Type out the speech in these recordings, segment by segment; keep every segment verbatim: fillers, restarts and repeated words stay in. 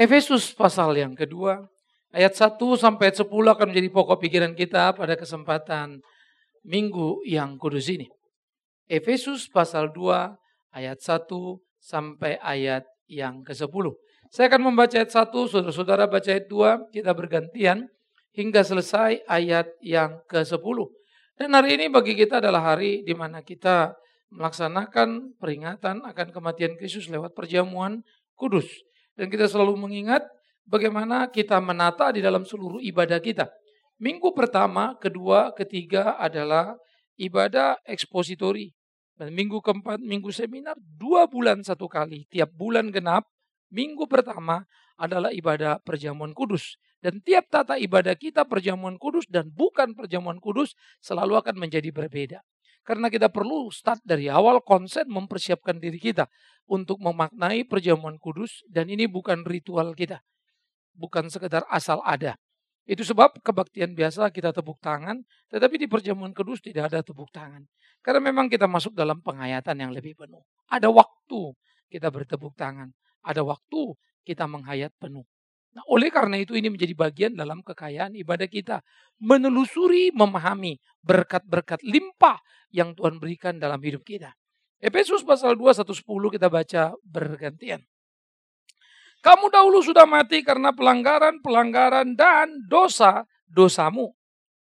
Efesus pasal yang kedua, ayat satu sampai sepuluh akan menjadi pokok pikiran kita pada kesempatan minggu yang kudus ini. Efesus pasal dua, ayat satu sampai ayat yang kesepuluh. Saya akan membaca ayat satu, saudara-saudara baca ayat dua, kita bergantian hingga selesai ayat yang kesepuluh. Dan hari ini bagi kita adalah hari di mana kita melaksanakan peringatan akan kematian Kristus lewat perjamuan kudus. Dan kita selalu mengingat bagaimana kita menata di dalam seluruh ibadah kita. Minggu pertama, kedua, ketiga adalah ibadah ekspositori. Dan minggu keempat, minggu seminar, dua bulan satu kali. Tiap bulan genap, minggu pertama adalah ibadah perjamuan kudus. Dan tiap tata ibadah kita perjamuan kudus dan bukan perjamuan kudus selalu akan menjadi berbeda. Karena kita perlu start dari awal konsen mempersiapkan diri kita untuk memaknai perjamuan kudus. Dan ini bukan ritual kita. Bukan sekedar asal ada. Itu sebab kebaktian biasa kita tepuk tangan. Tetapi di perjamuan kudus tidak ada tepuk tangan. Karena memang kita masuk dalam penghayatan yang lebih penuh. Ada waktu kita bertepuk tangan. Ada waktu kita menghayat penuh. Nah, oleh karena itu ini menjadi bagian dalam kekayaan ibadah kita. Menelusuri, memahami berkat-berkat limpah yang Tuhan berikan dalam hidup kita. Efesus pasal dua, satu sampai sepuluh kita baca bergantian. Kamu dahulu sudah mati karena pelanggaran-pelanggaran dan dosa-dosamu.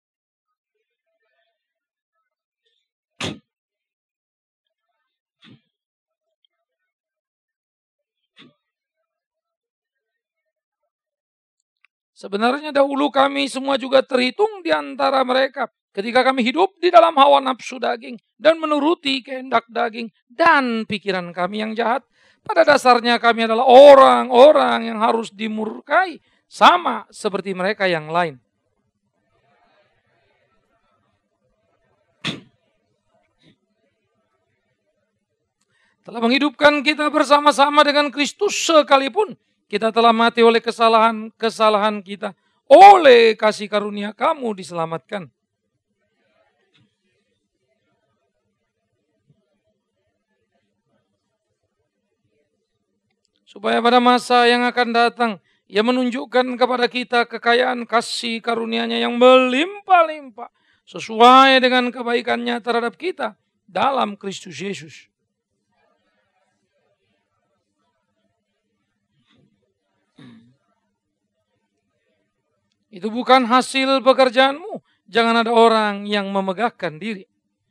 Sebenarnya dahulu kami semua juga terhitung di antara mereka. Ketika kami hidup di dalam hawa nafsu daging. Dan menuruti kehendak daging dan pikiran kami yang jahat. Pada dasarnya kami adalah orang-orang yang harus dimurkai. Sama seperti mereka yang lain. Telah menghidupkan kita bersama-sama dengan Kristus sekalipun. Kita telah mati oleh kesalahan-kesalahan kita. Oleh kasih karunia kamu diselamatkan. Supaya pada masa yang akan datang, Ia menunjukkan kepada kita kekayaan kasih karunia-Nya yang melimpah-limpah. Sesuai dengan kebaikan-Nya terhadap kita dalam Kristus Yesus. Itu bukan hasil pekerjaanmu. Jangan ada orang yang memegahkan diri.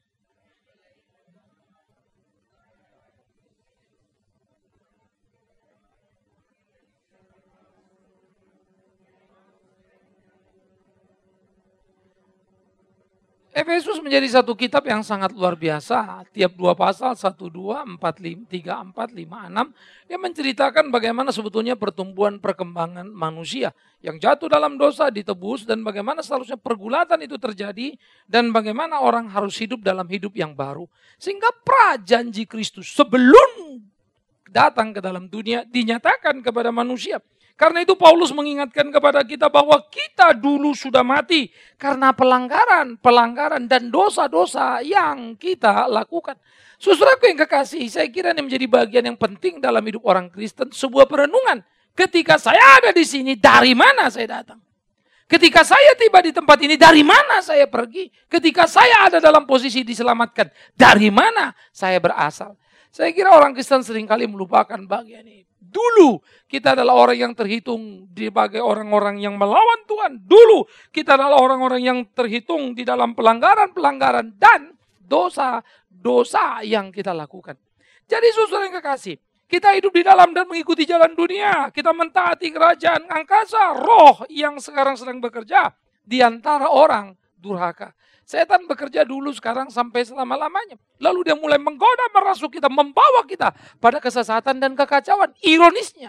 Efesus menjadi satu kitab yang sangat luar biasa. Tiap dua pasal, satu, dua, empat, lima, tiga, empat, lima, enam. Dia menceritakan bagaimana sebetulnya pertumbuhan perkembangan manusia. Yang jatuh dalam dosa ditebus dan bagaimana seharusnya pergulatan itu terjadi. Dan bagaimana orang harus hidup dalam hidup yang baru. Sehingga prajanji Kristus sebelum datang ke dalam dunia dinyatakan kepada manusia. Karena itu Paulus mengingatkan kepada kita bahwa kita dulu sudah mati karena pelanggaran, pelanggaran dan dosa-dosa yang kita lakukan. Saudaraku yang kekasih, saya kira ini menjadi bagian yang penting dalam hidup orang Kristen, sebuah perenungan. Ketika saya ada di sini, dari mana saya datang? Ketika saya tiba di tempat ini, dari mana saya pergi? Ketika saya ada dalam posisi diselamatkan, dari mana saya berasal? Saya kira orang Kristen seringkali melupakan bagian ini. Dulu kita adalah orang yang terhitung sebagai orang-orang yang melawan Tuhan. Dulu kita adalah orang-orang yang terhitung di dalam pelanggaran-pelanggaran dan dosa-dosa yang kita lakukan. Jadi saudara yang kekasih, kita hidup di dalam dan mengikuti jalan dunia. Kita mentaati kerajaan angkasa, roh yang sekarang sedang bekerja di antara orang durhaka. Setan bekerja dulu, sekarang sampai selama-lamanya. Lalu dia mulai menggoda, merasuk kita, membawa kita pada kesesatan dan kekacauan. Ironisnya,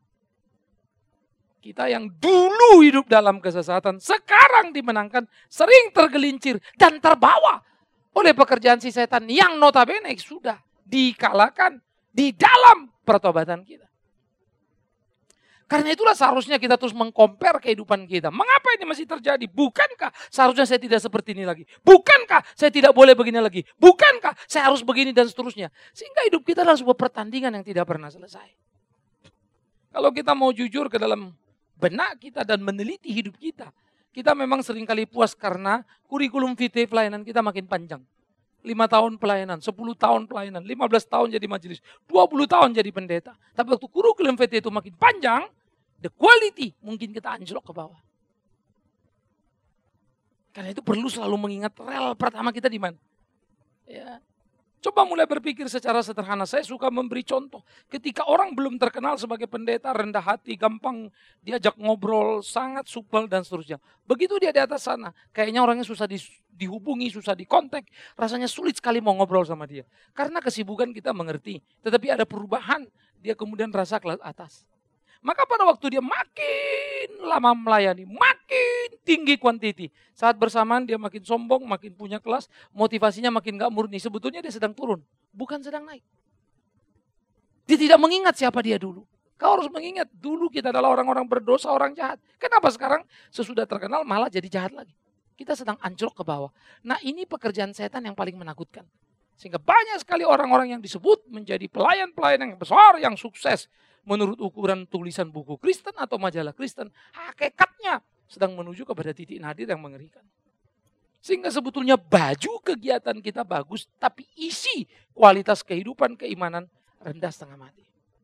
kita yang dulu hidup dalam kesesatan, sekarang dimenangkan, sering tergelincir dan terbawa oleh pekerjaan si setan yang notabene sudah dikalahkan di dalam pertobatan kita. Karena itulah seharusnya kita terus mengcompare kehidupan kita. Mengapa ini masih terjadi? Bukankah seharusnya saya tidak seperti ini lagi? Bukankah saya tidak boleh begini lagi? Bukankah saya harus begini dan seterusnya? Sehingga hidup kita adalah sebuah pertandingan yang tidak pernah selesai. Kalau kita mau jujur ke dalam benak kita dan meneliti hidup kita, kita memang seringkali puas karena kurikulum vitae pelayanan kita makin panjang. lima tahun pelayanan, sepuluh tahun pelayanan, lima belas tahun jadi majelis, dua puluh tahun jadi pendeta. Tapi waktu kurikulum vitae itu makin panjang, the quality mungkin kita anjlok ke bawah. Karena itu perlu selalu mengingat rel pertama kita di mana. Ya. Coba mulai berpikir secara sederhana. Saya suka memberi contoh. Ketika orang belum terkenal sebagai pendeta, rendah hati, gampang diajak ngobrol, sangat supel dan seterusnya. Begitu dia di atas sana, kayaknya orangnya susah di, dihubungi, susah dikontak. Rasanya sulit sekali mau ngobrol sama dia. Karena kesibukan kita mengerti. Tetapi ada perubahan, dia kemudian rasa kelas atas. Maka pada waktu dia makin lama melayani, makin tinggi kuantiti. Saat bersamaan dia makin sombong, makin punya kelas, motivasinya makin gak murni. Sebetulnya dia sedang turun, bukan sedang naik. Dia tidak mengingat siapa dia dulu. Kau harus mengingat, dulu kita adalah orang-orang berdosa, orang jahat. Kenapa sekarang sesudah terkenal malah jadi jahat lagi? Kita sedang anjlok ke bawah. Nah ini pekerjaan setan yang paling menakutkan. Sehingga banyak sekali orang-orang yang disebut menjadi pelayan-pelayan yang besar, yang sukses. Menurut ukuran tulisan buku Kristen atau majalah Kristen, hakikatnya sedang menuju kepada titik nadir yang mengerikan. Sehingga sebetulnya baju kegiatan kita bagus, tapi isi kualitas kehidupan keimanan rendah setengah mati.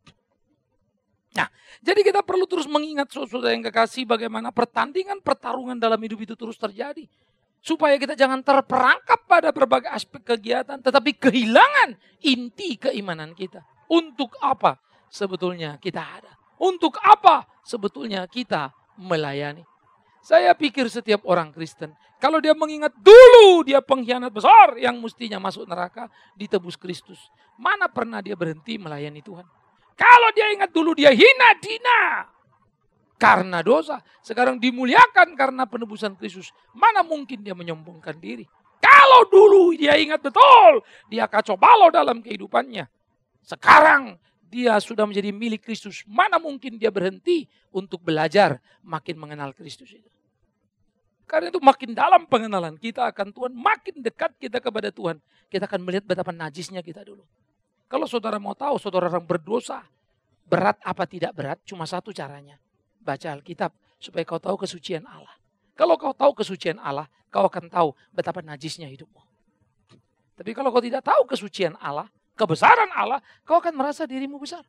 Nah, jadi kita perlu terus mengingat saudara yang kekasih bagaimana pertandingan pertarungan dalam hidup itu terus terjadi. Supaya kita jangan terperangkap pada berbagai aspek kegiatan, tetapi kehilangan inti keimanan kita. Untuk apa sebetulnya kita ada? Untuk apa sebetulnya kita melayani? Saya pikir setiap orang Kristen, kalau dia mengingat dulu dia pengkhianat besar yang mestinya masuk neraka, ditebus Kristus. Mana pernah dia berhenti melayani Tuhan? Kalau dia ingat dulu dia hina dina karena dosa, sekarang dimuliakan karena penebusan Kristus, mana mungkin dia menyombongkan diri? Kalau dulu dia ingat betul, dia kacau balau dalam kehidupannya, sekarang dia sudah menjadi milik Kristus. Mana mungkin dia berhenti untuk belajar makin mengenal Kristus itu. Karena itu makin dalam pengenalan kita akan Tuhan, makin dekat kita kepada Tuhan, kita akan melihat betapa najisnya kita dulu. Kalau saudara mau tahu saudara orang berdosa, berat apa tidak berat, cuma satu caranya. Baca Alkitab supaya kau tahu kesucian Allah. Kalau kau tahu kesucian Allah, kau akan tahu betapa najisnya hidupmu. Tapi kalau kau tidak tahu kesucian Allah, kebesaran Allah, kau akan merasa dirimu besar.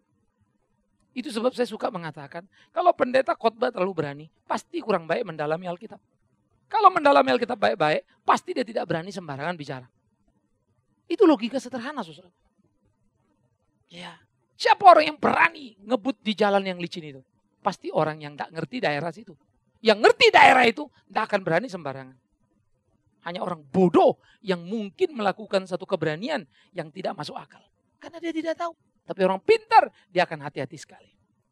Itu sebab saya suka mengatakan, kalau pendeta khotbah terlalu berani, pasti kurang baik mendalami Alkitab. Kalau mendalami Alkitab baik-baik, pasti dia tidak berani sembarangan bicara. Itu logika sederhana, saudara. Ya, siapa orang yang berani ngebut di jalan yang licin itu? Pasti orang yang tidak ngerti daerah situ. Yang ngerti daerah itu tidak akan berani sembarangan. Hanya orang bodoh yang mungkin melakukan satu keberanian yang tidak masuk akal. Karena dia tidak tahu. Tapi orang pintar, dia akan hati-hati sekali.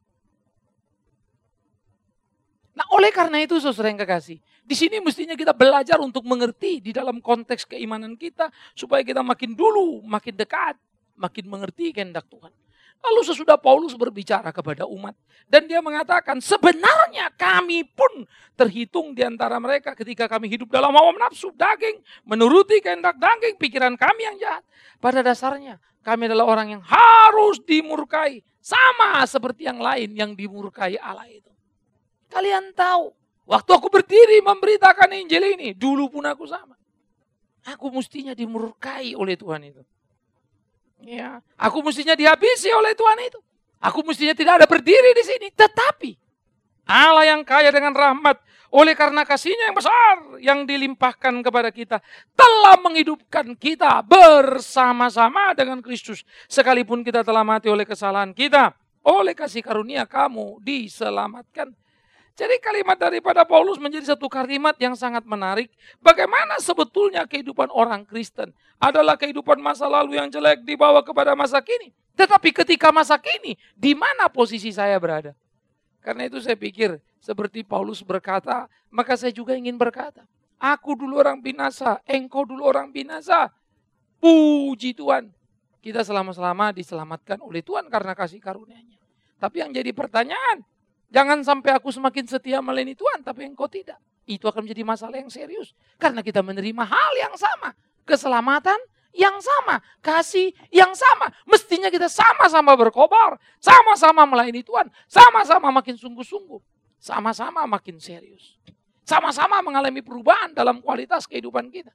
Nah oleh karena itu saudara yang kekasih, di sini mestinya kita belajar untuk mengerti di dalam konteks keimanan kita. Supaya kita makin dulu, makin dekat, makin mengerti kehendak Tuhan. Lalu sesudah Paulus berbicara kepada umat. Dan dia mengatakan sebenarnya kami pun terhitung di antara mereka ketika kami hidup dalam hawa nafsu daging. Menuruti kehendak daging, pikiran kami yang jahat. Pada dasarnya kami adalah orang yang harus dimurkai. Sama seperti yang lain yang dimurkai Allah itu. Kalian tahu, waktu aku berdiri memberitakan Injil ini, dulu pun aku sama. Aku mestinya dimurkai oleh Tuhan itu. Ya, aku mestinya dihabisi oleh Tuhan itu. Aku mestinya tidak ada berdiri di sini. Tetapi Allah yang kaya dengan rahmat, oleh karena kasih-Nya yang besar yang dilimpahkan kepada kita, telah menghidupkan kita bersama-sama dengan Kristus. Sekalipun kita telah mati oleh kesalahan kita, oleh kasih karunia kamu diselamatkan. Jadi kalimat daripada Paulus menjadi satu kalimat yang sangat menarik. Bagaimana sebetulnya kehidupan orang Kristen adalah kehidupan masa lalu yang jelek dibawa kepada masa kini. Tetapi ketika masa kini, di mana posisi saya berada? Karena itu saya pikir seperti Paulus berkata, maka saya juga ingin berkata, aku dulu orang binasa, engkau dulu orang binasa. Puji Tuhan, kita selama-selama diselamatkan oleh Tuhan karena kasih karunia-Nya. Tapi yang jadi pertanyaan, jangan sampai aku semakin setia melayani Tuhan, tapi engkau tidak. Itu akan menjadi masalah yang serius. Karena kita menerima hal yang sama. Keselamatan yang sama, kasih yang sama. Mestinya kita sama-sama berkobar, sama-sama melayani Tuhan, sama-sama makin sungguh-sungguh, sama-sama makin serius. Sama-sama mengalami perubahan dalam kualitas kehidupan kita.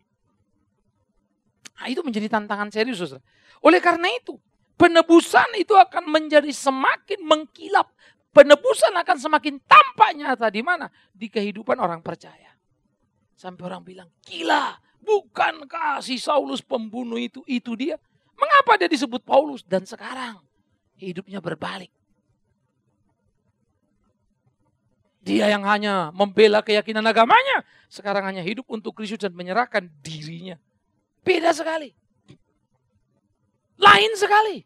Nah, itu menjadi tantangan serius, saudara. Oleh karena itu, penebusan itu akan menjadi semakin mengkilap. Penebusan akan semakin tampak nyata di mana? Di kehidupan orang percaya. Sampai orang bilang, gila, bukankah si Saulus pembunuh itu, itu dia? Mengapa dia disebut Paulus? Dan sekarang hidupnya berbalik. Dia yang hanya membela keyakinan agamanya, sekarang hanya hidup untuk Kristus dan menyerahkan dirinya. Beda sekali. Lain sekali.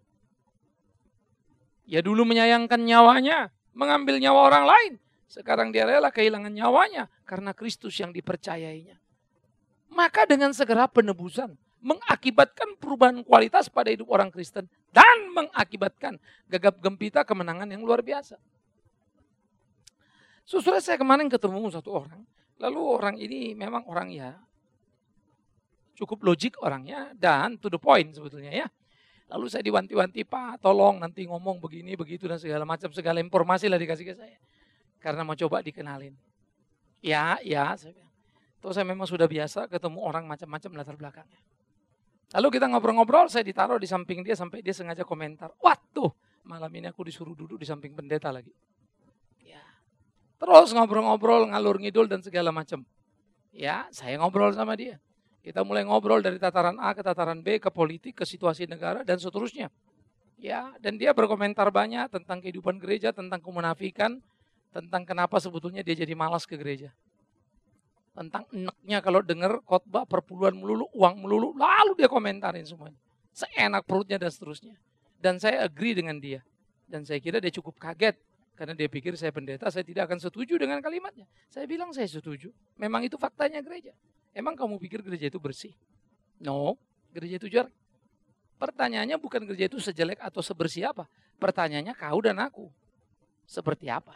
Ya dulu menyayangkan nyawanya, mengambil nyawa orang lain. Sekarang dia rela kehilangan nyawanya karena Kristus yang dipercayainya. Maka dengan segera penebusan mengakibatkan perubahan kualitas pada hidup orang Kristen dan mengakibatkan gegap gempita kemenangan yang luar biasa. Saudara, saya kemarin ketemu satu orang, lalu orang ini memang orang ya cukup logik orangnya dan to the point sebetulnya ya. Lalu saya diwanti-wanti, Pak tolong nanti ngomong begini begitu dan segala macam, segala informasi lah dikasih ke saya. Karena mau coba dikenalin. Ya, ya, saya bilang. Terus saya memang sudah biasa ketemu orang macam-macam latar belakangnya. Lalu kita ngobrol-ngobrol, saya ditaruh di samping dia sampai dia sengaja komentar. Waduh, malam ini aku disuruh duduk di samping pendeta lagi. Ya. Terus ngobrol-ngobrol, ngalur ngidul dan segala macam. Ya, saya ngobrol sama dia. Kita mulai ngobrol dari tataran A ke tataran B, ke politik, ke situasi negara dan seterusnya. Ya, dan dia berkomentar banyak tentang kehidupan gereja, tentang kemunafikan, tentang kenapa sebetulnya dia jadi malas ke gereja. Tentang enaknya kalau dengar khotbah perpuluhan melulu, uang melulu, lalu dia komentarin semuanya. Seenak perutnya dan seterusnya. Dan saya agree dengan dia. Dan saya kira dia cukup kaget. Karena dia pikir saya pendeta, saya tidak akan setuju dengan kalimatnya. Saya bilang saya setuju. Memang itu faktanya gereja. Emang kamu pikir gereja itu bersih? No, gereja itu jelek. Pertanyaannya bukan gereja itu sejelek atau sebersih apa. Pertanyaannya kau dan aku. Seperti apa?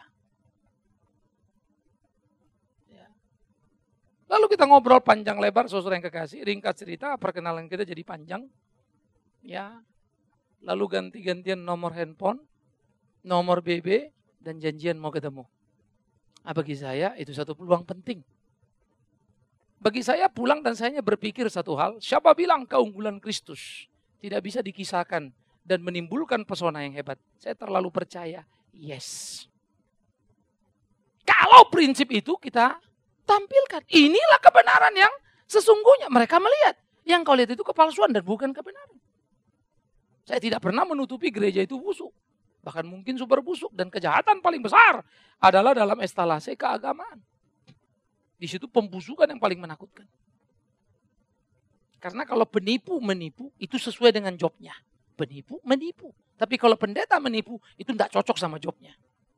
Ya. Lalu kita ngobrol panjang lebar, saudara yang kekasih. Ringkas cerita, perkenalan kita jadi panjang. Ya. Lalu ganti-gantian nomor handphone, nomor B B, dan janjian mau ketemu. Nah, bagi saya itu satu peluang penting. Bagi saya pulang dan saya berpikir satu hal, siapa bilang keunggulan Kristus tidak bisa dikisahkan dan menimbulkan pesona yang hebat? Saya terlalu percaya, yes. Kalau prinsip itu kita tampilkan, inilah kebenaran yang sesungguhnya. Mereka melihat, yang kau lihat itu kepalsuan dan bukan kebenaran. Saya tidak pernah menutupi gereja itu busuk. Bahkan mungkin super busuk dan kejahatan paling besar adalah dalam estalase keagamaan. Di situ pembusukan yang paling menakutkan. Karena kalau penipu menipu itu sesuai dengan jobnya. Penipu menipu. Tapi kalau pendeta menipu itu tidak cocok sama jobnya.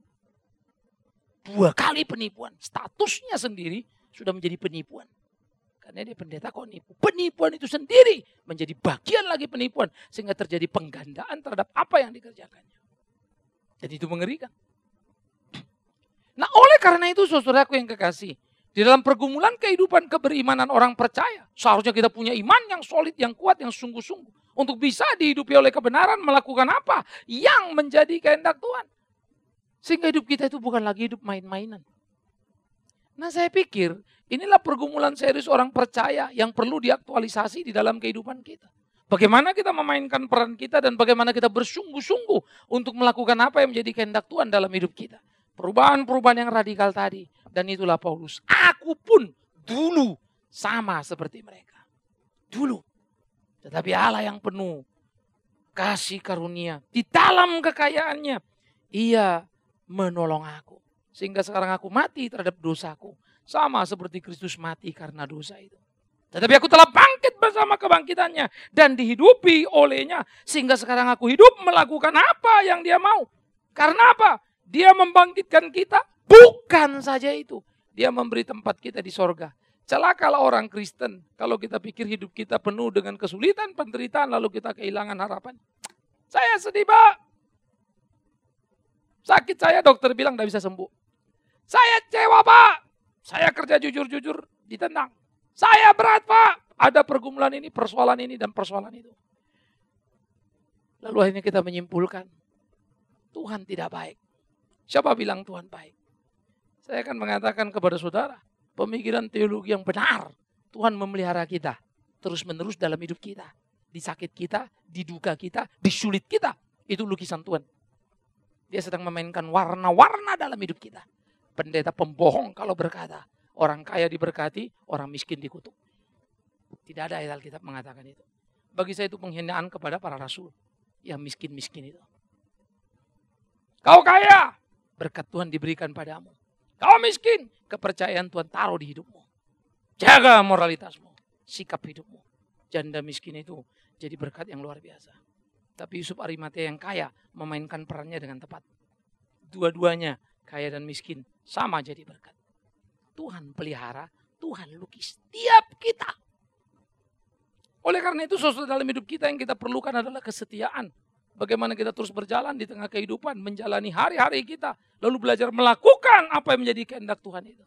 Dua kali penipuan. Statusnya sendiri sudah menjadi penipuan. Karena dia pendeta kok nipu. Penipuan itu sendiri menjadi bagian lagi penipuan. Sehingga terjadi penggandaan terhadap apa yang dikerjakannya. Dan itu mengerikan. Nah oleh karena itu saudaraku yang kekasih. Di dalam pergumulan kehidupan keberimanan orang percaya. Seharusnya kita punya iman yang solid, yang kuat, yang sungguh-sungguh. Untuk bisa dihidupi oleh kebenaran, melakukan apa? Yang menjadi kehendak Tuhan. Sehingga hidup kita itu bukan lagi hidup main-mainan. Nah saya pikir inilah pergumulan serius orang percaya yang perlu diaktualisasi di dalam kehidupan kita. Bagaimana kita memainkan peran kita dan bagaimana kita bersungguh-sungguh untuk melakukan apa yang menjadi kehendak Tuhan dalam hidup kita. Perubahan-perubahan yang radikal tadi. Dan itulah Paulus. Aku pun dulu sama seperti mereka. Dulu. Tetapi Allah yang penuh kasih karunia. Di dalam kekayaannya. Ia menolong aku. Sehingga sekarang aku mati terhadap dosaku. Sama seperti Kristus mati karena dosa itu. Tetapi aku telah bangkit bersama kebangkitannya. Dan dihidupi olehnya. Sehingga sekarang aku hidup melakukan apa yang dia mau. Karena apa? Dia membangkitkan kita. Bukan saja itu. Dia memberi tempat kita di sorga. Celakalah orang Kristen. Kalau kita pikir hidup kita penuh dengan kesulitan, penderitaan. Lalu kita kehilangan harapan. Saya sedih Pak. Sakit saya dokter bilang tidak bisa sembuh. Saya kecewa Pak. Saya kerja jujur-jujur ditendang. Saya berat Pak. Ada pergumulan ini, persoalan ini, dan persoalan itu. Lalu akhirnya kita menyimpulkan, Tuhan tidak baik. Siapa bilang Tuhan baik? Saya akan mengatakan kepada saudara, pemikiran teologi yang benar. Tuhan memelihara kita terus-menerus dalam hidup kita. Di sakit kita, di duka kita, di sulit kita. Itu lukisan Tuhan. Dia sedang memainkan warna-warna dalam hidup kita. Pendeta pembohong kalau berkata, orang kaya diberkati, orang miskin dikutuk. Tidak ada ayat Alkitab mengatakan itu. Bagi saya itu penghinaan kepada para rasul. Yang miskin-miskin itu. Kau kaya, berkat Tuhan diberikan padamu. Kau miskin, kepercayaan Tuhan taruh di hidupmu. Jaga moralitasmu, sikap hidupmu. Janda miskin itu jadi berkat yang luar biasa. Tapi Yusuf Arimatea yang kaya memainkan perannya dengan tepat. Dua-duanya, kaya dan miskin, sama jadi berkat. Tuhan pelihara, Tuhan lukis tiap kita. Oleh karena itu, saudara, dalam hidup kita yang kita perlukan adalah kesetiaan. Bagaimana kita terus berjalan di tengah kehidupan, menjalani hari-hari kita, lalu belajar melakukan apa yang menjadi kehendak Tuhan itu.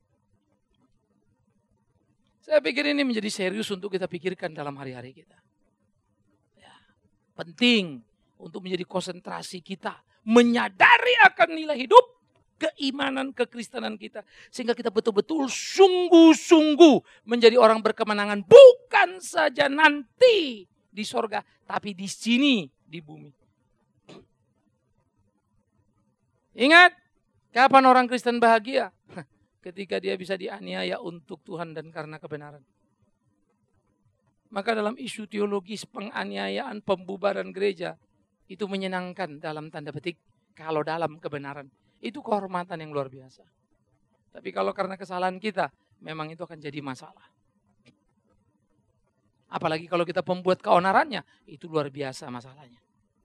Saya pikir ini menjadi serius untuk kita pikirkan dalam hari-hari kita. Ya, penting untuk menjadi konsentrasi kita, menyadari akan nilai hidup, keimanan, kekristenan kita. Sehingga kita betul-betul sungguh-sungguh menjadi orang berkemenangan. Bukan saja nanti di sorga, tapi di sini, di bumi. Ingat, kapan orang Kristen bahagia? Ketika dia bisa dianiaya untuk Tuhan dan karena kebenaran. Maka dalam isu teologis penganiayaan, pembubaran gereja, itu menyenangkan dalam tanda petik kalau dalam kebenaran. Itu kehormatan yang luar biasa. Tapi kalau karena kesalahan kita, memang itu akan jadi masalah. Apalagi kalau kita pembuat keonarannya, itu luar biasa masalahnya.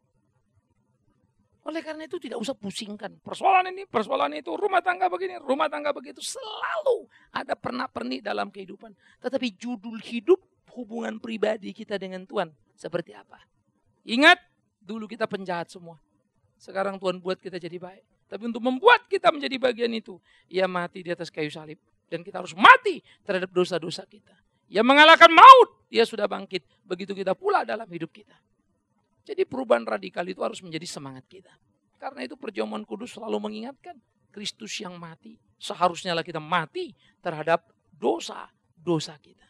Oleh karena itu tidak usah pusingkan. Persoalan ini, persoalan itu, rumah tangga begini, rumah tangga begitu. Selalu ada pernak-pernik dalam kehidupan. Tetapi judul hidup, hubungan pribadi kita dengan Tuhan seperti apa? Ingat, dulu kita penjahat semua. Sekarang Tuhan buat kita jadi baik. Tapi untuk membuat kita menjadi bagian itu, Ia mati di atas kayu salib. Dan kita harus mati terhadap dosa-dosa kita. Ia mengalahkan maut, Ia sudah bangkit. Begitu kita pula dalam hidup kita. Jadi perubahan radikal itu harus menjadi semangat kita. Karena itu perjamuan kudus selalu mengingatkan, Kristus yang mati, seharusnya lah kita mati terhadap dosa-dosa kita.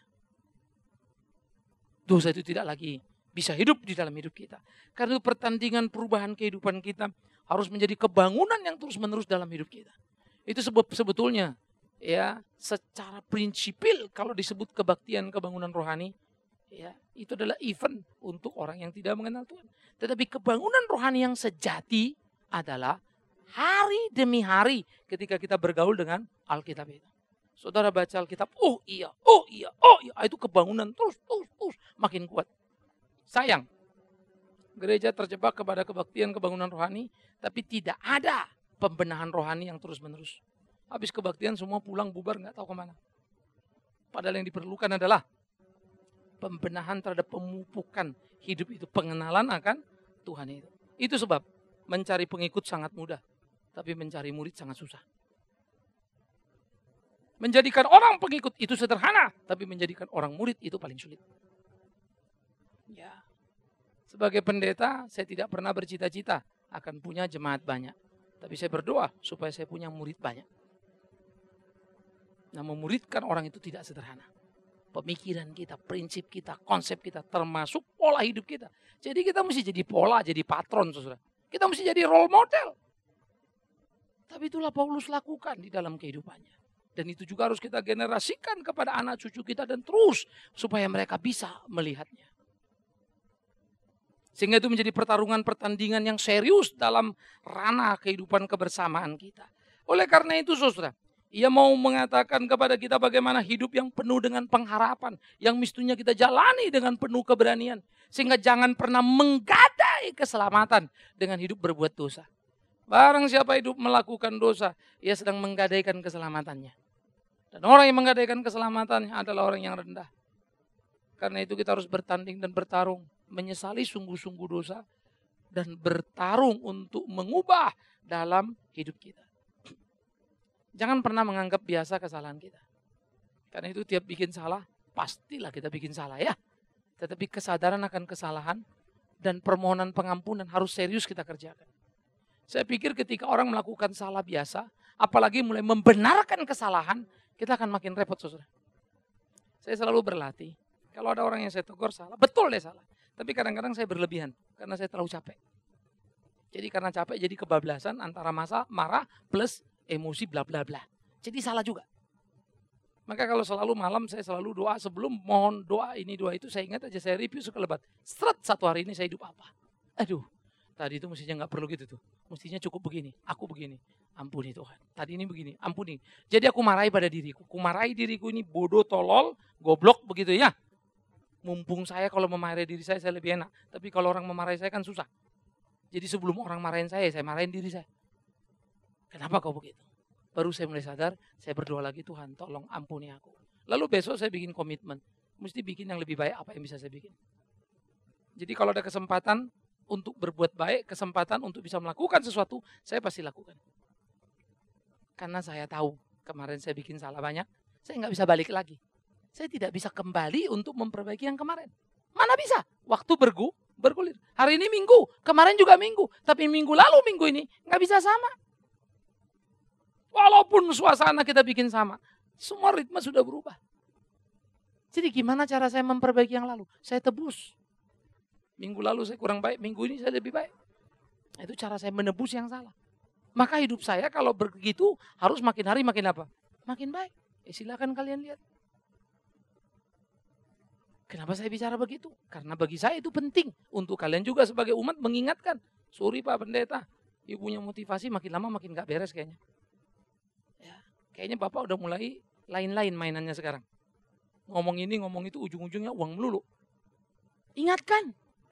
Dosa itu tidak lagi bisa hidup di dalam hidup kita. Karena itu pertandingan perubahan kehidupan kita harus menjadi kebangunan yang terus-menerus dalam hidup kita. Itu sebab sebetulnya ya secara prinsipil kalau disebut kebaktian kebangunan rohani, ya itu adalah event untuk orang yang tidak mengenal Tuhan. Tetapi kebangunan rohani yang sejati adalah hari demi hari ketika kita bergaul dengan Alkitab itu. Saudara baca Alkitab, oh iya, oh iya, oh iya, itu kebangunan terus, terus, terus makin kuat. Sayang, gereja terjebak kepada kebaktian kebangunan rohani, tapi tidak ada pembenahan rohani yang terus-menerus. Habis kebaktian semua pulang bubar nggak tahu kemana. Padahal yang diperlukan adalah pembenahan terhadap pemupukan hidup itu, pengenalan akan Tuhan itu. Itu sebab mencari pengikut sangat mudah, tapi mencari murid sangat susah. Menjadikan orang pengikut itu sederhana, tapi menjadikan orang murid itu paling sulit. Ya. Sebagai pendeta, saya tidak pernah bercita-cita akan punya jemaat banyak. Tapi saya berdoa supaya saya punya murid banyak. Nah, memuridkan orang itu tidak sederhana. Pemikiran kita, prinsip kita, konsep kita, termasuk pola hidup kita. Jadi kita mesti jadi pola, jadi patron, saudara. Kita mesti jadi role model. Tapi itulah Paulus lakukan di dalam kehidupannya. Dan itu juga harus kita generasikan kepada anak cucu kita dan terus supaya mereka bisa melihatnya. Sehingga itu menjadi pertarungan pertandingan yang serius dalam ranah kehidupan kebersamaan kita. Oleh karena itu saudara, Ia mau mengatakan kepada kita bagaimana hidup yang penuh dengan pengharapan. Yang mestinya kita jalani dengan penuh keberanian. Sehingga jangan pernah menggadai keselamatan dengan hidup berbuat dosa. Barang siapa hidup melakukan dosa, ia sedang menggadaikan keselamatannya. Dan orang yang menggadaikan keselamatannya adalah orang yang rendah. Karena itu kita harus bertanding dan bertarung. Menyesali sungguh-sungguh dosa. Dan bertarung untuk mengubah dalam hidup kita. Jangan pernah menganggap biasa kesalahan kita. Karena itu tiap bikin salah, pastilah kita bikin salah ya. Tetapi kesadaran akan kesalahan dan permohonan pengampunan harus serius kita kerjakan. Saya pikir ketika orang melakukan salah biasa, apalagi mulai membenarkan kesalahan, kita akan makin repot, saudara. Saya selalu berlatih, kalau ada orang yang saya tegur salah, betul deh salah. Tapi kadang-kadang saya berlebihan, karena saya terlalu capek. Jadi karena capek, jadi kebablasan antara masa marah plus emosi bla bla bla. Jadi salah juga. Maka kalau selalu malam saya selalu doa, sebelum mohon doa ini doa itu, saya ingat aja saya review sekelebat. Seret satu hari ini saya hidup apa. Aduh, tadi itu mestinya gak perlu gitu tuh. Mestinya cukup begini, aku begini. Ampuni Tuhan, tadi ini begini, ampuni. Jadi aku marahi pada diriku. Aku marahi diriku ini bodoh, tolol, goblok begitu ya. Mumpung saya kalau memarahi diri saya, saya lebih enak. Tapi kalau orang memarahi saya kan susah. Jadi sebelum orang marahin saya, saya marahin diri saya. Kenapa kau begitu? Baru saya mulai sadar, saya berdoa lagi, Tuhan tolong ampuni aku. Lalu besok saya bikin komitmen, mesti bikin yang lebih baik apa yang bisa saya bikin. Jadi kalau ada kesempatan untuk berbuat baik, kesempatan untuk bisa melakukan sesuatu, saya pasti lakukan. Karena saya tahu, kemarin saya bikin salah banyak, saya nggak bisa balik lagi. Saya tidak bisa kembali untuk memperbaiki yang kemarin. Mana bisa? Waktu bergu, bergulir. Hari ini minggu, kemarin juga minggu. Tapi minggu lalu, minggu ini, nggak bisa sama. Walaupun suasana kita bikin sama, semua ritme sudah berubah. Jadi gimana cara saya memperbaiki yang lalu? Saya tebus. Minggu lalu saya kurang baik, minggu ini saya lebih baik. Itu cara saya menebus yang salah. Maka hidup saya kalau begitu harus makin hari makin apa? Makin baik. Eh, silakan kalian lihat. Kenapa saya bicara begitu? Karena bagi saya itu penting. Untuk kalian juga sebagai umat mengingatkan. Sorry Pak Pendeta, ibu punya motivasi makin lama makin gak beres kayaknya. Kayaknya Bapak udah mulai lain-lain mainannya sekarang. Ngomong ini, ngomong itu, ujung-ujungnya uang melulu. Ingatkan.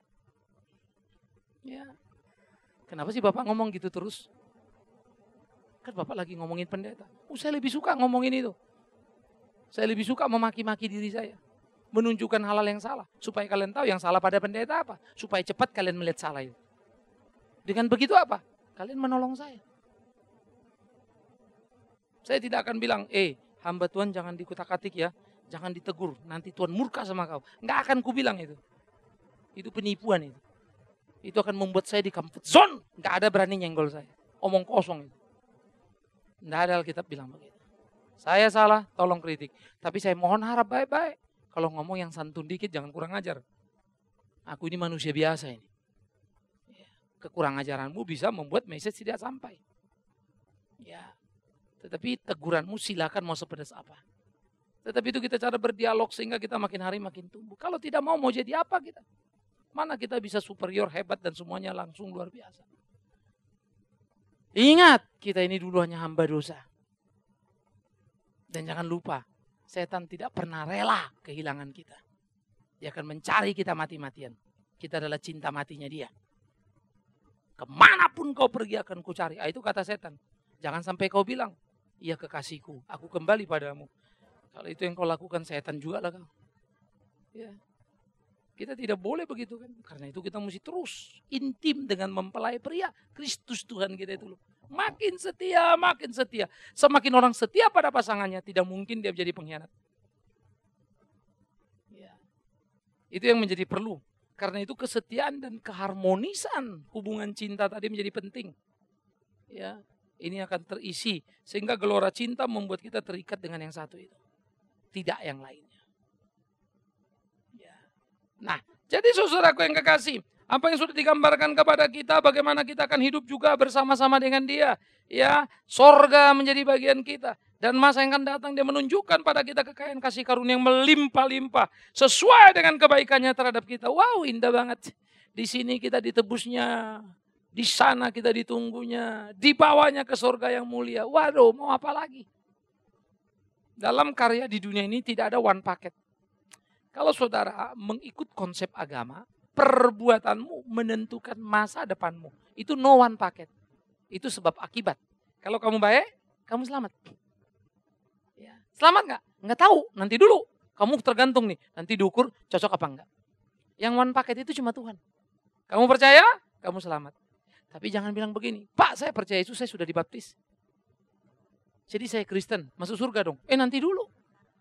Ya. Kenapa sih Bapak ngomong gitu terus? Kan Bapak lagi ngomongin pendeta. Oh, saya lebih suka ngomongin itu. Saya lebih suka memaki-maki diri saya. Menunjukkan hal-hal yang salah. Supaya kalian tahu yang salah pada pendeta apa. Supaya cepat kalian melihat salah itu. Dengan begitu apa? Kalian menolong saya. Saya tidak akan bilang, eh hamba Tuhan jangan dikutak-atik ya. Jangan ditegur, nanti Tuhan murka sama kau. Nggak akan ku bilang itu. Itu penipuan itu. Itu akan membuat saya di comfort zone. Nggak ada berani nyenggol saya. Omong kosong itu. Nggak ada Alkitab bilang begitu. Saya salah, tolong kritik. Tapi saya mohon harap baik-baik. Kalau ngomong yang santun dikit, jangan kurang ajar. Aku ini manusia biasa ini. Kekurang ajaranmu bisa membuat message tidak sampai. Ya. Tetapi teguranmu silakan mau sepedas apa. Tetapi itu kita cara berdialog sehingga kita makin hari makin tumbuh. Kalau tidak mau, mau jadi apa kita? Mana kita bisa superior, hebat dan semuanya langsung luar biasa. Ingat, kita ini dulu hanya hamba dosa. Dan jangan lupa, setan tidak pernah rela kehilangan kita. Dia akan mencari kita mati-matian. Kita adalah cinta matinya dia. Kemanapun kau pergi akan ku cari. Ah, itu kata setan. Jangan sampai kau bilang, iya kekasihku, aku kembali padamu. Kalau itu yang kau lakukan, setan juga lah kau. Ya. Kita tidak boleh begitu kan. Karena itu kita mesti terus intim dengan mempelai pria. Kristus Tuhan kita itu loh. Makin setia, makin setia. Semakin orang setia pada pasangannya, tidak mungkin dia menjadi pengkhianat. Ya. Itu yang menjadi perlu. Karena itu kesetiaan dan keharmonisan hubungan cinta tadi menjadi penting. Ya. Ini akan terisi sehingga gelora cinta membuat kita terikat dengan yang satu itu. Tidak yang lainnya. Ya. Nah, jadi saudaraku yang kekasih, apa yang sudah digambarkan kepada kita, bagaimana kita akan hidup juga bersama-sama dengan dia. Ya, sorga menjadi bagian kita. Dan masa yang akan datang dia menunjukkan pada kita kekayaan kasih karunia yang melimpah-limpah. Sesuai dengan kebaikannya terhadap kita. Wow, indah banget. Di sini kita ditebusnya. Di sana kita ditunggunya, dibawanya ke surga yang mulia. Waduh, mau apa lagi? Dalam karya di dunia ini tidak ada one packet. Kalau saudara mengikut konsep agama, perbuatanmu menentukan masa depanmu. Itu no one packet. Itu sebab akibat. Kalau kamu baik, kamu selamat. Ya. Selamat nggak? Nggak tahu, nanti dulu. Kamu tergantung nih, nanti diukur cocok apa enggak. Yang one packet itu cuma Tuhan. Kamu percaya, kamu selamat. Tapi jangan bilang begini, Pak saya percaya Yesus, saya sudah dibaptis. Jadi saya Kristen, masuk surga dong. Eh nanti dulu.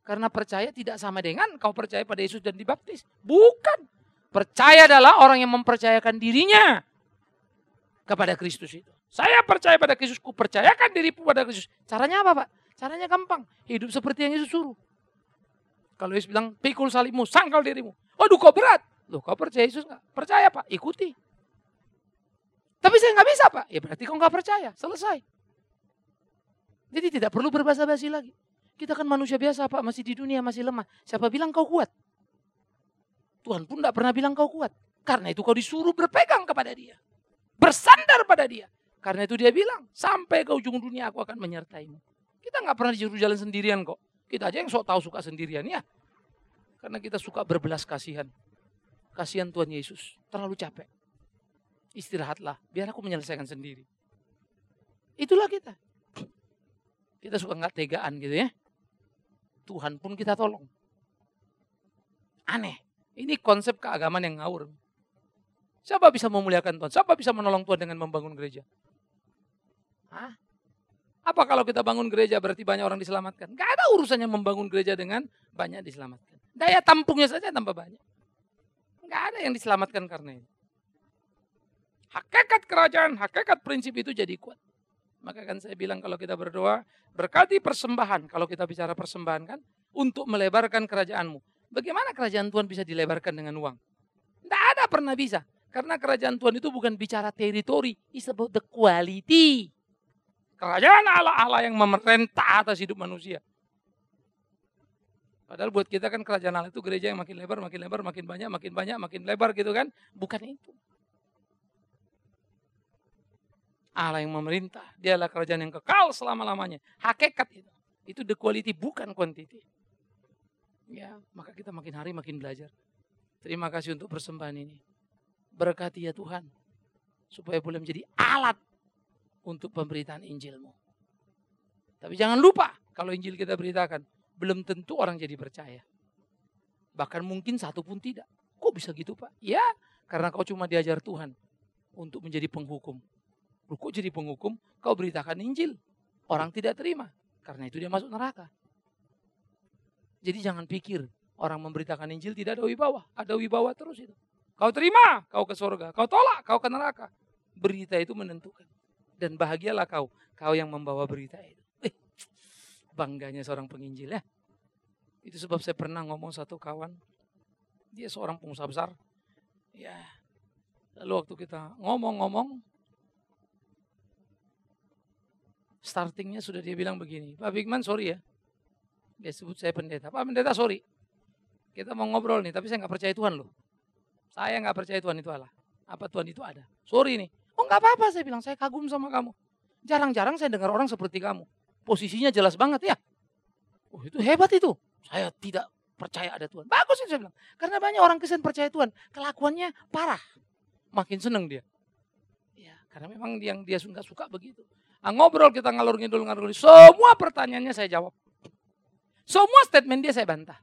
Karena percaya tidak sama dengan kau percaya pada Yesus dan dibaptis. Bukan. Percaya adalah orang yang mempercayakan dirinya kepada Kristus itu. Saya percaya pada Kristus, ku percayakan diriku pada Kristus. Caranya apa, Pak? Caranya gampang. Hidup seperti yang Yesus suruh. Kalau Yesus bilang, pikul salibmu, sangkal dirimu. Waduh, kok berat. Loh, kau percaya Yesus nggak? Percaya, Pak. Ikuti. Tapi saya nggak bisa, Pak. Ya berarti kau nggak percaya. Selesai. Jadi tidak perlu berbasa-basi lagi. Kita kan manusia biasa, Pak. Masih di dunia, masih lemah. Siapa bilang kau kuat? Tuhan pun tidak pernah bilang kau kuat. Karena itu kau disuruh berpegang kepada Dia. Bersandar pada Dia. Karena itu Dia bilang, sampai ke ujung dunia aku akan menyertaimu. Kita nggak pernah disuruh jalan sendirian kok. Kita aja yang sok tahu suka sendirian ya. Karena kita suka berbelas kasihan. Kasihan Tuhan Yesus. Terlalu capek. Istirahatlah. Biar aku menyelesaikan sendiri. Itulah kita. Kita suka nggak tegaan gitu ya. Tuhan pun kita tolong. Aneh. Ini konsep keagamaan yang ngawur. Siapa bisa memuliakan Tuhan? Siapa bisa menolong Tuhan dengan membangun gereja? Hah? Apa kalau kita bangun gereja berarti banyak orang diselamatkan? Gak ada urusannya membangun gereja dengan banyak diselamatkan. Daya tampungnya saja tambah banyak. Gak ada yang diselamatkan karena ini. Hakikat kerajaan, hakikat prinsip itu jadi kuat. Maka kan saya bilang kalau kita berdoa, berkati persembahan. Kalau kita bicara persembahan kan, untuk melebarkan kerajaanmu. Bagaimana kerajaan Tuhan bisa dilebarkan dengan uang? Tidak ada pernah bisa. Karena kerajaan Tuhan itu bukan bicara teritori. It's about the quality. Kerajaan Allah-Allah yang memerintah atas hidup manusia. Padahal buat kita kan kerajaan Allah itu gereja yang makin lebar, makin lebar, makin banyak, makin banyak, makin lebar gitu kan. Bukan itu. Allah yang memerintah. Dia adalah kerajaan yang kekal selama-lamanya. Hakikat itu. Itu the quality, bukan quantity. Ya, maka kita makin hari makin belajar. Terima kasih untuk persembahan ini. Berkati ya Tuhan. Supaya boleh menjadi alat untuk pemberitaan Injil-Mu. Tapi jangan lupa, kalau Injil kita beritakan, belum tentu orang jadi percaya. Bahkan mungkin satu pun tidak. Kok bisa gitu Pak? Ya, karena kau cuma diajar Tuhan untuk menjadi penghukum. Loh, kok jadi penghukum? Kau beritakan Injil. Orang tidak terima. Karena itu dia masuk neraka. Jadi jangan pikir orang memberitakan Injil tidak ada wibawa. Ada wibawa terus itu. Kau terima, kau ke surga. Kau tolak, kau ke neraka. Berita itu menentukan. Dan bahagialah kau, kau yang membawa berita itu. Eh, bangganya seorang penginjil ya. Itu sebab saya pernah ngomong satu kawan, dia seorang pengusaha besar. Ya, lalu waktu kita ngomong-ngomong, startingnya sudah dia bilang begini, Pak Bigman sorry ya, dia sebut saya pendeta. Pak pendeta sorry, kita mau ngobrol nih, tapi saya nggak percaya Tuhan loh. Saya nggak percaya Tuhan itu Allah. Apa Tuhan itu ada? Sorry nih. Oh nggak apa-apa saya bilang, saya kagum sama kamu. Jarang-jarang saya dengar orang seperti kamu. Posisinya jelas banget ya. Oh itu hebat itu. Saya tidak percaya ada Tuhan. Bagus itu saya bilang. Karena banyak orang Kristen percaya Tuhan. Kelakuannya parah. Makin seneng dia. Ya, karena memang yang dia nggak suka begitu. Nah, ngobrol kita ngalur ngidul ngalur ngidul. Semua pertanyaannya saya jawab. Semua statement dia saya bantah.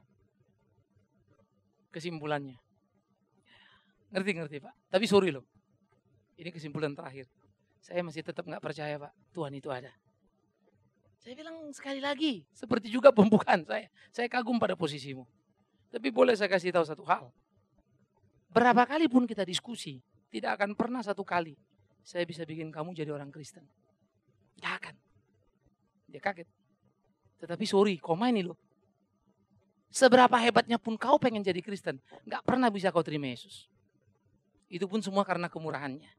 Kesimpulannya. Ngerti-ngerti Pak. Tapi sorry loh. Ini kesimpulan terakhir. Saya masih tetap nggak percaya Pak. Tuhan itu ada. Saya bilang sekali lagi. Seperti juga pembukaan saya. Saya kagum pada posisimu. Tapi boleh saya kasih tahu satu hal. Berapa kali pun kita diskusi. Tidak akan pernah satu kali. Saya bisa bikin kamu jadi orang Kristen. Tidak akan. Dia kaget. Tetapi sorry. Koma ini loh. Seberapa hebatnya pun kau pengen jadi Kristen. Nggak pernah bisa kau terima Yesus. Itu pun semua karena kemurahannya.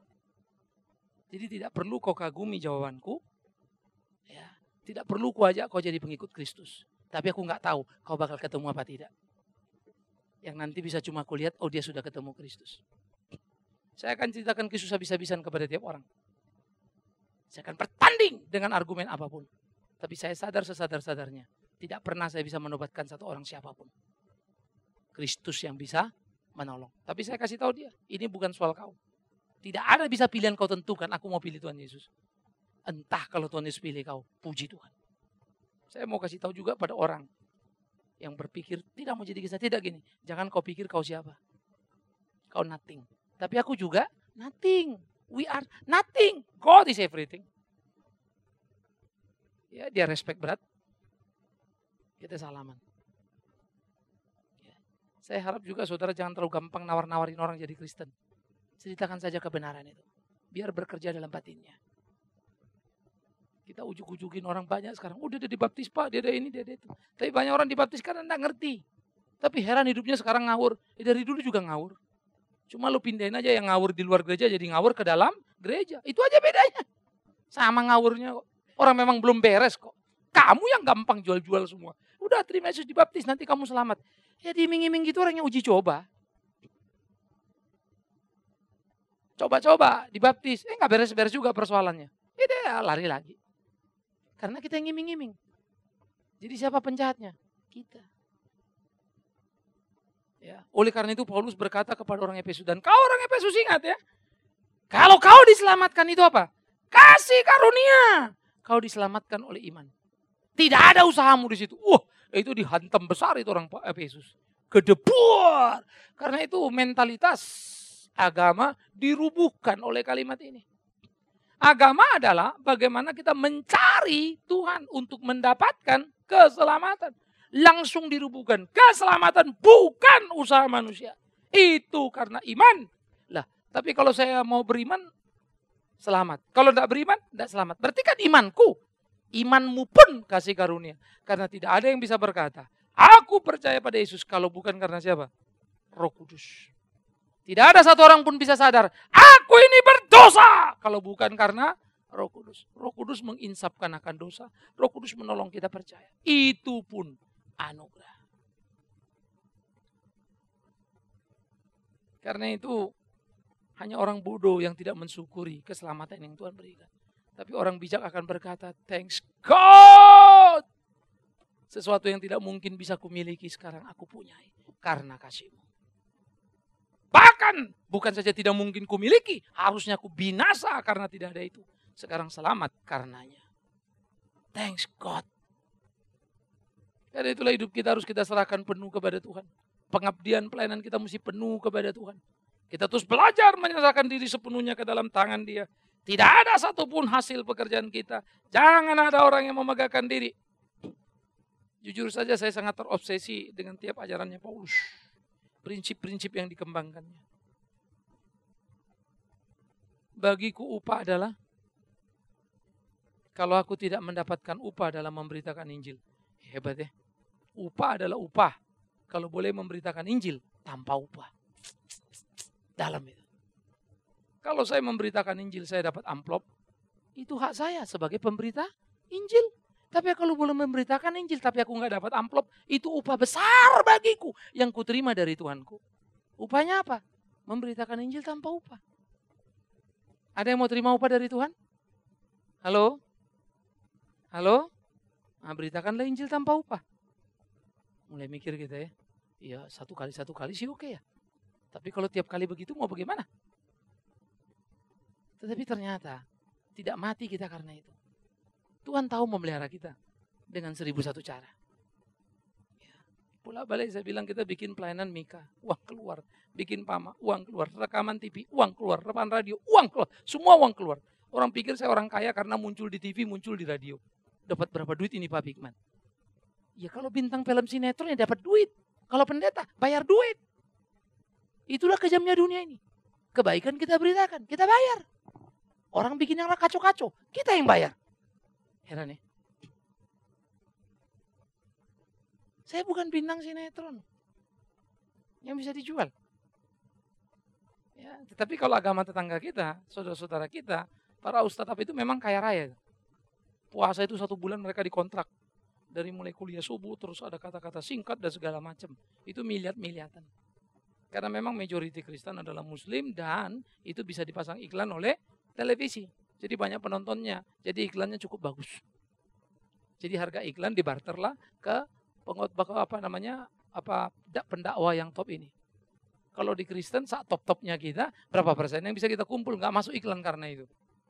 Jadi tidak perlu kau kagumi jawabanku. Ya, tidak perlu ku ajak kau jadi pengikut Kristus. Tapi aku nggak tahu kau bakal ketemu apa tidak. Yang nanti bisa cuma aku lihat, oh dia sudah ketemu Kristus. Saya akan ceritakan Kristus habis-habisan kepada tiap orang. Saya akan bertanding dengan argumen apapun. Tapi saya sadar sesadar-sadarnya. Tidak pernah saya bisa menobatkan satu orang siapapun. Kristus yang bisa menolong. Tapi saya kasih tahu dia, ini bukan soal kau. Tidak ada bisa pilihan kau tentukan, aku mau pilih Tuhan Yesus. Entah kalau Tuhan Yesus pilih kau, puji Tuhan. Saya mau kasih tahu juga pada orang yang berpikir tidak mau jadi kisah, tidak gini. Jangan kau pikir kau siapa. Kau nothing. Tapi aku juga nothing. We are nothing. God is everything. Ya, dia respect berat. Kita salaman. Ya. Saya harap juga saudara jangan terlalu gampang nawar-nawarin orang jadi Kristen. Ceritakan saja kebenaran itu. Biar bekerja dalam batinnya. Kita ujuk-ujukin orang banyak sekarang. Udah dia dibaptis Pak, dia ada ini, dia ada itu. Tapi banyak orang dibaptis karena enggak ngerti. Tapi heran hidupnya sekarang ngawur. Eh, dari dulu juga ngawur. Cuma lu pindahin aja yang ngawur di luar gereja jadi ngawur ke dalam gereja. Itu aja bedanya. Sama ngawurnya kok. Orang memang belum beres kok. Kamu yang gampang jual-jual semua. Udah terima Yesus dibaptis nanti kamu selamat. Ya diiming-iming gitu orang yang uji coba. Coba-coba dibaptis. Eh gak beres-beres juga persoalannya. Ya dia lari lagi. Karena kita yang ngiming-ngiming. Jadi siapa penjahatnya? Kita. Ya, oleh karena itu Paulus berkata kepada orang Efesus. Dan kau orang Efesus ingat ya. Kalau kau diselamatkan itu apa? Kasih karunia. Kau diselamatkan oleh iman. Tidak ada usahamu di situ. Wah, itu dihantam besar itu orang Efesus. Gedebur. Karena itu mentalitas agama dirubuhkan oleh kalimat ini. Agama adalah bagaimana kita mencari Tuhan untuk mendapatkan keselamatan. Langsung dirubuhkan. Keselamatan bukan usaha manusia. Itu karena iman. Lah, tapi kalau saya mau beriman, selamat. Kalau tidak beriman, tidak selamat. Berarti kan imanku. Imanmu pun kasih karunia. Karena tidak ada yang bisa berkata, aku percaya pada Yesus kalau bukan karena siapa? Roh Kudus. Tidak ada satu orang pun bisa sadar, aku ini berdosa. Kalau bukan karena Roh Kudus. Roh Kudus menginsapkan akan dosa. Roh Kudus menolong kita percaya. Itu pun anugerah. Karena itu hanya orang bodoh yang tidak mensyukuri keselamatan yang Tuhan berikan. Tapi orang bijak akan berkata, thanks God. Sesuatu yang tidak mungkin bisa kumiliki sekarang aku punyai. Karena kasih-Mu. Bahkan bukan saja tidak mungkin kumiliki, harusnya aku binasa karena tidak ada itu. Sekarang selamat karenanya. Thanks God. Karena itulah hidup kita harus kita serahkan penuh kepada Tuhan. Pengabdian pelayanan kita mesti penuh kepada Tuhan. Kita terus belajar menyerahkan diri sepenuhnya ke dalam tangan Dia. Tidak ada satupun hasil pekerjaan kita. Jangan ada orang yang memegahkan diri. Jujur saja saya sangat terobsesi dengan tiap ajarannya Paulus. Prinsip-prinsip yang dikembangkannya. Bagiku upah adalah kalau aku tidak mendapatkan upah dalam memberitakan Injil. Hebat ya. Upah adalah upah. Kalau boleh memberitakan Injil tanpa upah. Dalam itu. Kalau saya memberitakan Injil saya dapat amplop. Itu hak saya sebagai pemberita Injil. Tapi kalau boleh memberitakan Injil tapi aku nggak dapat amplop, itu upah besar bagiku yang kuterima dari Tuhanku. Upahnya apa? Memberitakan Injil tanpa upah. Ada yang mau terima upah dari Tuhan? Halo? Halo? Nah, beritakanlah Injil tanpa upah. Mulai mikir kita ya. Iya, satu kali satu kali sih oke ya. Tapi kalau tiap kali begitu mau bagaimana? Tetapi ternyata tidak mati kita karena itu. Tuhan tahu memelihara kita dengan seribu satu cara. Ya. Pula balik saya bilang kita bikin pelayanan Mika, uang keluar. Bikin Pama, uang keluar. Rekaman T V, uang keluar. Rekaman radio, uang keluar. Semua uang keluar. Orang pikir saya orang kaya karena muncul di T V, muncul di radio. Dapat berapa duit ini Pak Bigman? Ya kalau bintang film sinetron ya dapat duit. Kalau pendeta bayar duit. Itulah kejamnya dunia ini. Kebaikan kita beritakan, kita bayar. Orang bikin yang kacau-kacau, kita yang bayar. Heran ya. Saya bukan bintang sinetron yang bisa dijual. Ya, tetapi kalau agama tetangga kita, saudara-saudara kita, para ustadz itu memang kaya raya. Puasa itu satu bulan mereka dikontrak. Dari mulai kuliah subuh terus ada kata-kata singkat dan segala macam. Itu miliar-miliatan. Karena memang majority Kristen adalah Muslim dan itu bisa dipasang iklan oleh televisi. Jadi banyak penontonnya. Jadi iklannya cukup bagus. Jadi harga iklan dibarterlah ke pengkhotbah apa namanya apa pendakwa yang top ini. Kalau di Kristen saat top-topnya kita berapa persen yang bisa kita kumpul nggak masuk iklan karena itu.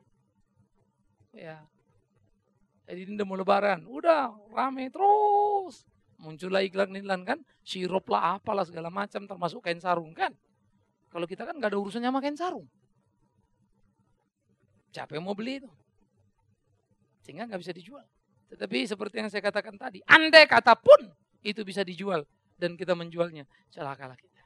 Ya. Jadi ini mau lebaran, udah rame terus. Muncullah iklan-iklan kan, sirup lah apalah segala macam termasuk kain sarung kan. Kalau kita kan nggak ada urusannya sama kain sarung. Siapa yang mau beli itu? Sehingga nggak bisa dijual. Tetapi seperti yang saya katakan tadi, andai kata pun itu bisa dijual dan kita menjualnya, celakalah kita.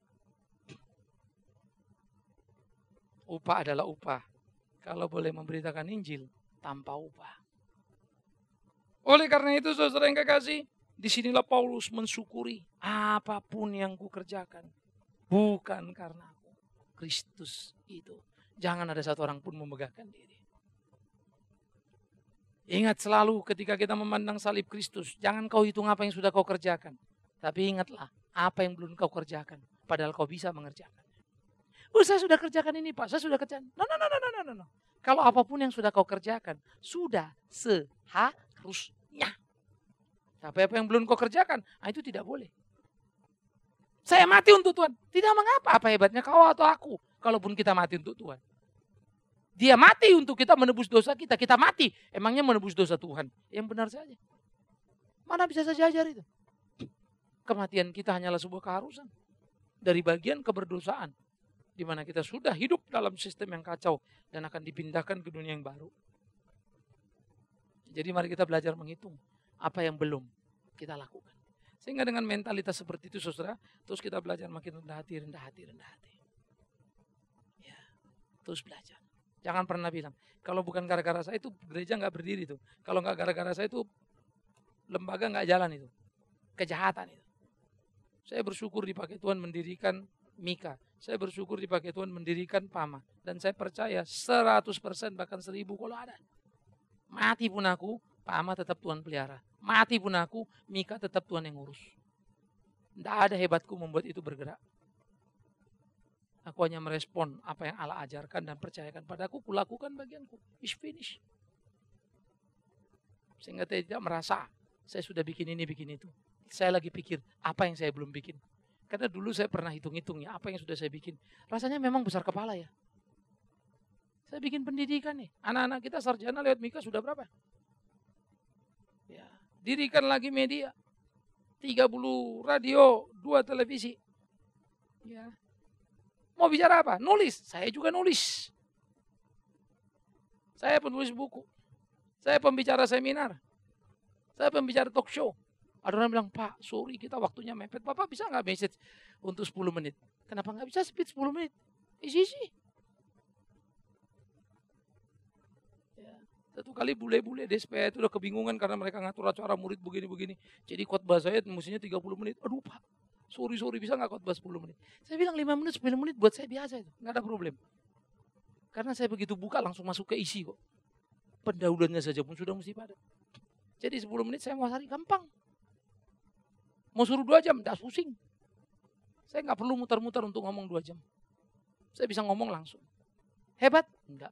Upah adalah upah. Kalau boleh memberitakan Injil tanpa upah. Oleh karena itu saudara yang kekasih, disinilah Paulus mensyukuri apapun yang ku kerjakan. Bukan karena aku, Kristus itu. Jangan ada satu orang pun memegahkan diri. Ingat selalu ketika kita memandang salib Kristus, jangan kau hitung apa yang sudah kau kerjakan. Tapi ingatlah apa yang belum kau kerjakan, padahal kau bisa mengerjakan. Oh, saya sudah kerjakan ini Pak, saya sudah kerjakan. No, no, no, no, no, no, no. Kalau apapun yang sudah kau kerjakan, sudah seharusnya. Tapi apa yang belum kau kerjakan, nah itu tidak boleh. Saya mati untuk Tuhan. Tidak mengapa, apa hebatnya kau atau aku. Kalaupun kita mati untuk Tuhan. Dia mati untuk kita menebus dosa kita. Kita mati, emangnya menebus dosa Tuhan. Yang benar saja. Mana bisa saya ajar itu. Kematian kita hanyalah sebuah keharusan. Dari bagian keberdosaan. Di mana kita sudah hidup dalam sistem yang kacau dan akan dipindahkan ke dunia yang baru. Jadi mari kita belajar menghitung apa yang belum kita lakukan. Sehingga dengan mentalitas seperti itu saudara, terus kita belajar makin rendah hati, rendah hati, rendah hati. Ya, terus belajar. Jangan pernah bilang, kalau bukan gara-gara saya itu gereja nggak berdiri tuh. Kalau nggak gara-gara saya itu lembaga nggak jalan itu. Kejahatan itu. Saya bersyukur dipakai Tuhan mendirikan Mika. Saya bersyukur dipakai Tuhan mendirikan Pama. Dan saya percaya seratus persen bahkan seribu kalau ada. Mati pun aku, Pama tetap Tuhan pelihara. Mati pun aku, Mika tetap Tuhan yang ngurus. Tidak ada hebatku membuat itu bergerak. Aku hanya merespon apa yang Allah ajarkan dan percayakan padaku, kulakukan bagianku. It's finished. Sehingga tidak merasa, saya sudah bikin ini, bikin itu. Saya lagi pikir, apa yang saya belum bikin. Karena dulu saya pernah hitung-hitung ya, apa yang sudah saya bikin. Rasanya memang besar kepala ya. Saya bikin pendidikan nih. Anak-anak kita sarjana lewat Mika sudah berapa? Ya, dirikan lagi media. tiga puluh radio, dua televisi. Ya. Mau bicara apa? Nulis. Saya juga nulis. Saya penulis buku. Saya pembicara seminar. Saya pembicara talk show. Ada orang bilang, Pak, sorry kita waktunya mepet. Bapak bisa nggak message untuk sepuluh menit? Kenapa nggak bisa speed sepuluh menit? Isi-isi. Ya. Satu kali bule-bule D S P itu udah kebingungan karena mereka ngatur acara murid begini-begini. Jadi khotbah saya mestinya tiga puluh menit. Aduh Pak, sorry-sorry bisa nggak khotbah sepuluh menit? Saya bilang lima menit, sepuluh menit buat saya biasa itu. Nggak ada problem. Karena saya begitu buka langsung masuk ke isi kok. Pendahuluannya saja pun sudah mesti padat. Jadi sepuluh menit saya mau cari gampang. Mau suruh dua jam, tidak pusing. Saya nggak perlu muter-muter untuk ngomong dua jam. Saya bisa ngomong langsung. Hebat? Enggak.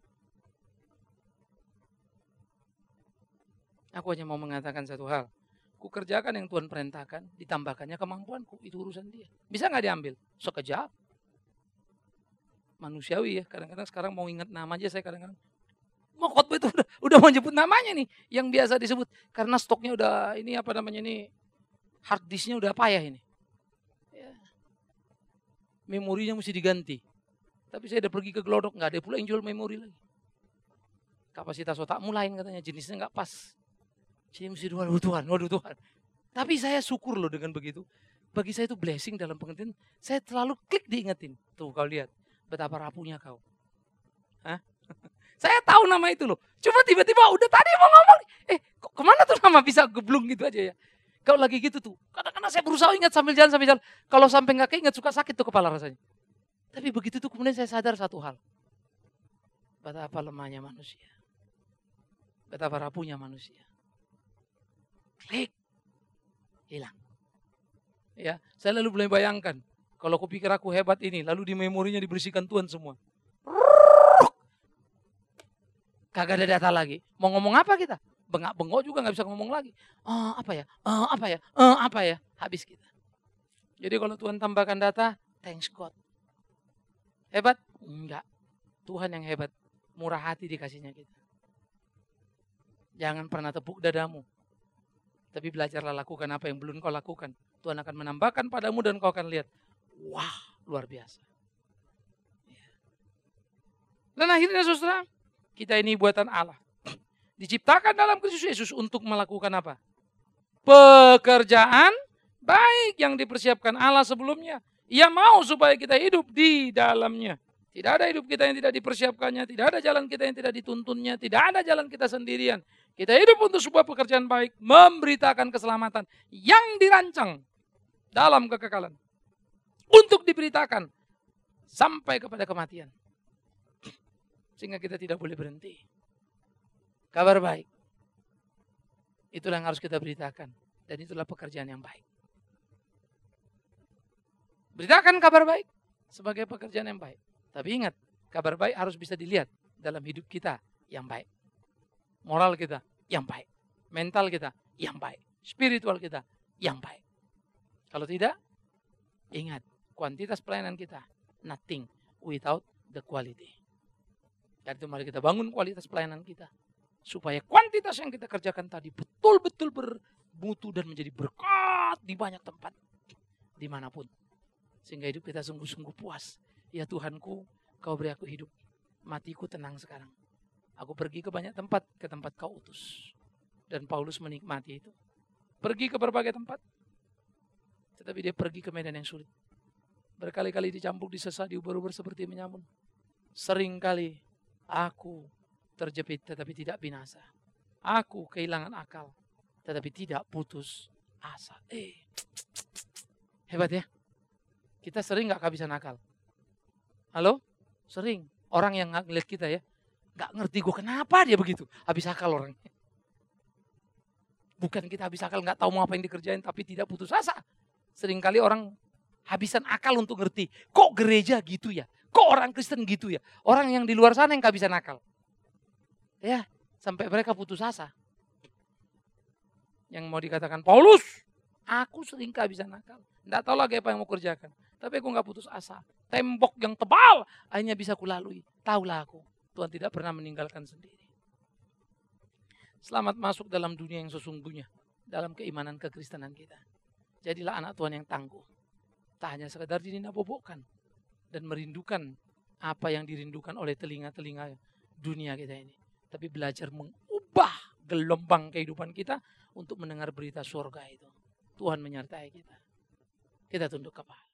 Aku hanya mau mengatakan satu hal. Ku kerjakan yang Tuhan perintahkan, ditambahkannya kemampuanku. Itu urusan dia. Bisa nggak diambil? Sekejap. Manusiawi ya. Kadang-kadang sekarang mau ingat nama aja saya kadang-kadang. Mau khotbah itu udah, udah mau nyebut namanya nih. Yang biasa disebut. Karena stoknya udah ini apa namanya ini. Hard disknya udah payah ini. Ya. Memorinya mesti diganti. Tapi saya udah pergi ke Glodok, nggak ada pula yang jual memori lagi. Kapasitas otakmu lain katanya, jenisnya nggak pas. Jadi mesti dua, waduh Tuhan, waduh Tuhan. Tapi saya syukur loh dengan begitu. Bagi saya itu blessing dalam pengertian, saya terlalu klik diingetin. Tuh kau lihat, betapa rapuhnya kau. Hah? Saya tahu nama itu loh. Cuma tiba-tiba udah tadi mau ngomong. Eh kok kemana tuh nama bisa geblung gitu aja ya. Kalau lagi gitu tuh, kadang-kadang saya berusaha ingat sambil jalan, sambil jalan. Kalau sampai nggak keinget, suka sakit tuh kepala rasanya. Tapi begitu tuh kemudian saya sadar satu hal. Betapa lemahnya manusia. Betapa rapuhnya manusia. Klik. Hilang. Ya, saya lalu boleh bayangkan. Kalau aku pikir aku hebat ini, lalu di memorinya dibersihkan Tuhan semua. Kagak ada data lagi. Mau ngomong apa kita? Bengak-bengok juga nggak bisa ngomong lagi. Oh, apa ya? Oh, apa ya? Oh, apa ya? Habis kita. Jadi kalau Tuhan tambahkan data, thanks God. Hebat? Enggak. Tuhan yang hebat. Murah hati dikasihnya kita. Jangan pernah tepuk dadamu. Tapi belajarlah lakukan apa yang belum kau lakukan. Tuhan akan menambahkan padamu dan kau akan lihat. Wah, luar biasa. Dan akhirnya saudara, kita ini buatan Allah. Diciptakan dalam Kristus Yesus untuk melakukan apa? Pekerjaan baik yang dipersiapkan Allah sebelumnya. Ia mau supaya kita hidup di dalamnya. Tidak ada hidup kita yang tidak dipersiapkannya, tidak ada jalan kita yang tidak dituntunnya, tidak ada jalan kita sendirian. Kita hidup untuk sebuah pekerjaan baik, memberitakan keselamatan yang dirancang dalam kekekalan. Untuk diberitakan sampai kepada kematian. Sehingga kita tidak boleh berhenti. Kabar baik. Itulah yang harus kita beritakan. Dan itulah pekerjaan yang baik. Beritakan kabar baik sebagai pekerjaan yang baik. Tapi ingat, kabar baik harus bisa dilihat dalam hidup kita yang baik. Moral kita yang baik. Mental kita yang baik. Spiritual kita yang baik. Kalau tidak, ingat, kuantitas pelayanan kita, nothing without the quality. Dan itu mari kita bangun kualitas pelayanan kita. Supaya kuantitas yang kita kerjakan tadi betul-betul bermutu dan menjadi berkat di banyak tempat. Dimanapun. Sehingga hidup kita sungguh-sungguh puas. Ya Tuhanku, kau beri aku hidup. Matiku tenang sekarang. Aku pergi ke banyak tempat, ke tempat kau utus. Dan Paulus menikmati itu. Pergi ke berbagai tempat. Tetapi dia pergi ke medan yang sulit. Berkali-kali dicambuk, disesat, diuber-uber seperti menyamun. Seringkali aku terjepit tetapi tidak binasa. Aku kehilangan akal tetapi tidak putus asa. Eh, hebat ya. Kita sering gak kehabisan akal. Halo? Sering. Orang yang ngeliat kita ya, gak ngerti gue kenapa dia begitu. Habis akal orang. Bukan kita habis akal gak tahu mau apa yang dikerjain tapi tidak putus asa. Seringkali orang habisan akal untuk ngerti. Kok gereja gitu ya? Kok orang Kristen gitu ya? Orang yang di luar sana yang kehabisan akal. Ya, sampai mereka putus asa. Yang mau dikatakan Paulus, aku sering kehabisan akal. Tidak tahu lagi apa yang mau kerjakan. Tapi aku gak putus asa. Tembok yang tebal akhirnya bisa kulalui. Tahulah aku, Tuhan tidak pernah meninggalkan sendiri. Selamat masuk dalam dunia yang sesungguhnya. Dalam keimanan kekristenan kita. Jadilah anak Tuhan yang tangguh. Tak hanya sekedar dinabobokkan. Dan merindukan apa yang dirindukan oleh telinga-telinga dunia kita ini. Tapi belajar mengubah gelombang kehidupan kita untuk mendengar berita surga itu. Tuhan menyertai kita. Kita tunduk kepala.